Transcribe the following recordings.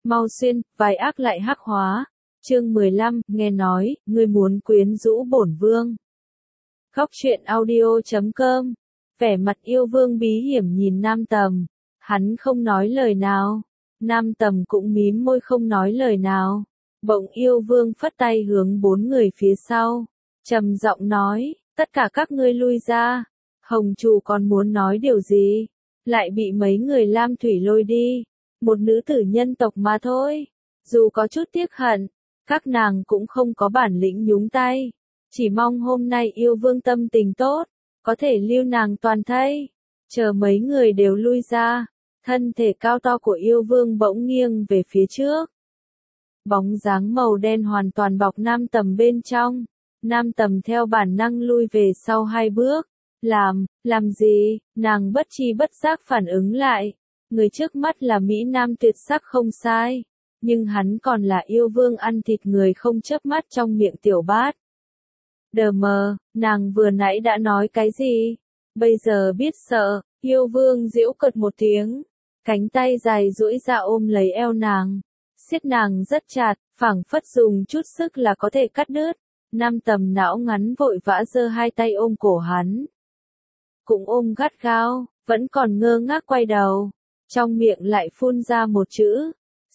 mau xuyên, vai ác lại hắc hóa. Chương 15, nghe nói, ngươi muốn quyến rũ bổn vương. Góc truyện audio.com. Vẻ mặt yêu vương bí hiểm nhìn Nam Tầm. Hắn không nói lời nào. Nam Tầm cũng mím môi không nói lời nào. Bỗng yêu vương phất tay hướng 4 người phía sau. Trầm giọng nói, tất cả các ngươi lui ra. Hồng chủ còn muốn nói điều gì? Lại bị mấy người Lam Thủy lôi đi. Một nữ tử nhân tộc mà thôi. Dù có chút tiếc hận, các nàng cũng không có bản lĩnh nhúng tay. Chỉ mong hôm nay yêu vương tâm tình tốt, có thể lưu nàng toàn thây. Chờ mấy người đều lui ra, thân thể cao to của yêu vương bỗng nghiêng về phía trước. Bóng dáng màu đen hoàn toàn bọc Nam Tầm bên trong. Nam Tầm theo bản năng lui về sau 2 bước. Làm gì? Nàng bất tri bất giác phản ứng lại. Người trước mắt là Mỹ Nam tuyệt sắc không sai. Nhưng hắn còn là yêu vương ăn thịt người không chớp mắt trong miệng tiểu bát. Đờ mờ, nàng vừa nãy đã nói cái gì? Bây giờ biết sợ, yêu vương giễu cợt một tiếng. Cánh tay dài duỗi ra ôm lấy eo nàng. Siết nàng rất chặt, phảng phất dùng chút sức là có thể cắt đứt. Nam Tầm não ngắn vội vã giơ 2 tay ôm cổ hắn. Cũng ôm gắt gao, vẫn còn ngơ ngác quay đầu. Trong miệng lại phun ra một chữ.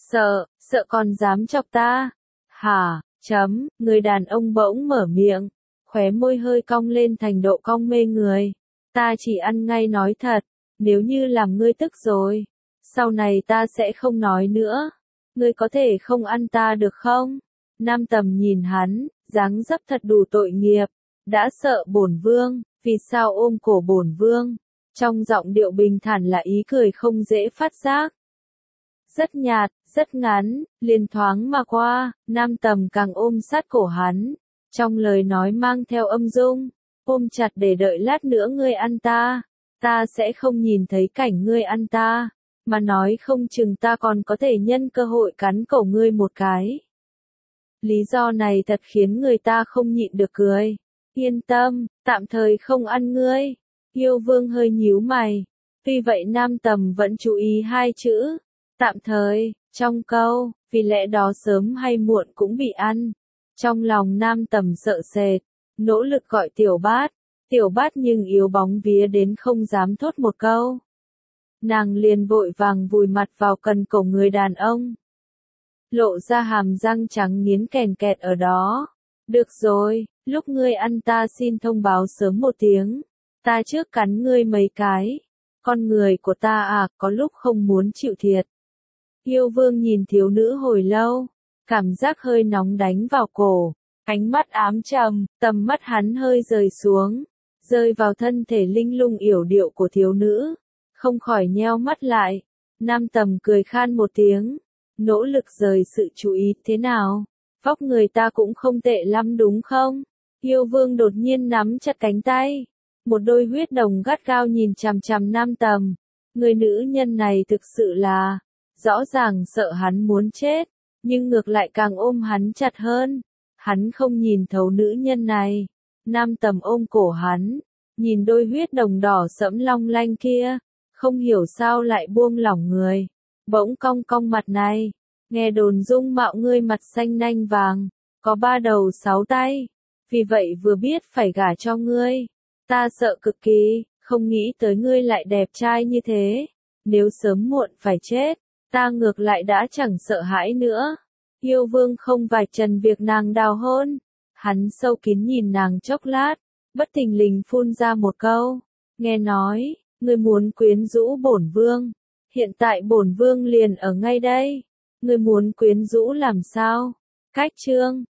Sợ còn dám chọc ta. Hả, người đàn ông bỗng mở miệng. Khóe môi hơi cong lên thành độ cong mê người. Ta chỉ ăn ngay nói thật. Nếu như làm ngươi tức rồi. Sau này ta sẽ không nói nữa. Ngươi có thể không ăn ta được không? Nam Tầm nhìn hắn, dáng dấp thật đủ tội nghiệp. Đã sợ bổn vương, vì sao ôm cổ bổn vương? Trong giọng điệu bình thản là ý cười không dễ phát giác. Rất nhạt, rất ngắn, liền thoáng mà qua, Nam Tầm càng ôm sát cổ hắn. Trong lời nói mang theo âm dung, ôm chặt để đợi lát nữa ngươi ăn ta. Ta sẽ không nhìn thấy cảnh ngươi ăn ta, mà nói không chừng ta còn có thể nhân cơ hội cắn cổ ngươi một cái. Lý do này thật khiến người ta không nhịn được cười. Yên tâm, tạm thời không ăn ngươi. Yêu vương hơi nhíu mày. Tuy vậy Nam Tầm vẫn chú ý 2 chữ. Tạm thời, trong câu, vì lẽ đó sớm hay muộn cũng bị ăn. Trong lòng Nam Tầm sợ sệt, nỗ lực gọi tiểu bát nhưng yếu bóng vía đến không dám thốt một câu. Nàng liền vội vàng vùi mặt vào cần cổ người đàn ông. Lộ ra hàm răng trắng nghiến kèn kẹt ở đó. Được rồi, lúc ngươi ăn ta xin thông báo sớm một tiếng. Ta trước cắn ngươi mấy cái. Con người của ta à, có lúc không muốn chịu thiệt. Yêu vương nhìn thiếu nữ hồi lâu. Cảm giác hơi nóng đánh vào cổ. Ánh mắt ám trầm, tầm mắt hắn hơi rời xuống. Rơi vào thân thể linh lung yểu điệu của thiếu nữ. Không khỏi nheo mắt lại. Nam Tầm cười khan một tiếng. Nỗ lực rời sự chú ý thế nào? Vóc người ta cũng không tệ lắm đúng không? Yêu vương đột nhiên nắm chặt cánh tay. Một đôi huyết đồng gắt gao nhìn chằm chằm Nam Tầm. Người nữ nhân này thực sự là, rõ ràng sợ hắn muốn chết, nhưng ngược lại càng ôm hắn chặt hơn. Hắn không nhìn thấu nữ nhân này. Nam Tầm ôm cổ hắn, nhìn đôi huyết đồng đỏ sẫm long lanh kia, không hiểu sao lại buông lỏng người. Bỗng cong cong mặt này, nghe đồn dung mạo ngươi mặt xanh nanh vàng, có 3 đầu 6 tay, vì vậy vừa biết phải gả cho ngươi. Ta sợ cực kỳ, không nghĩ tới ngươi lại đẹp trai như thế. Nếu sớm muộn phải chết, ta ngược lại đã chẳng sợ hãi nữa. Yêu vương không vạch trần việc nàng đào hôn. Hắn sâu kín nhìn nàng chốc lát, bất thình lình phun ra một câu. Nghe nói, ngươi muốn quyến rũ bổn vương. Hiện tại bổn vương liền ở ngay đây. Ngươi muốn quyến rũ làm sao? Cách chương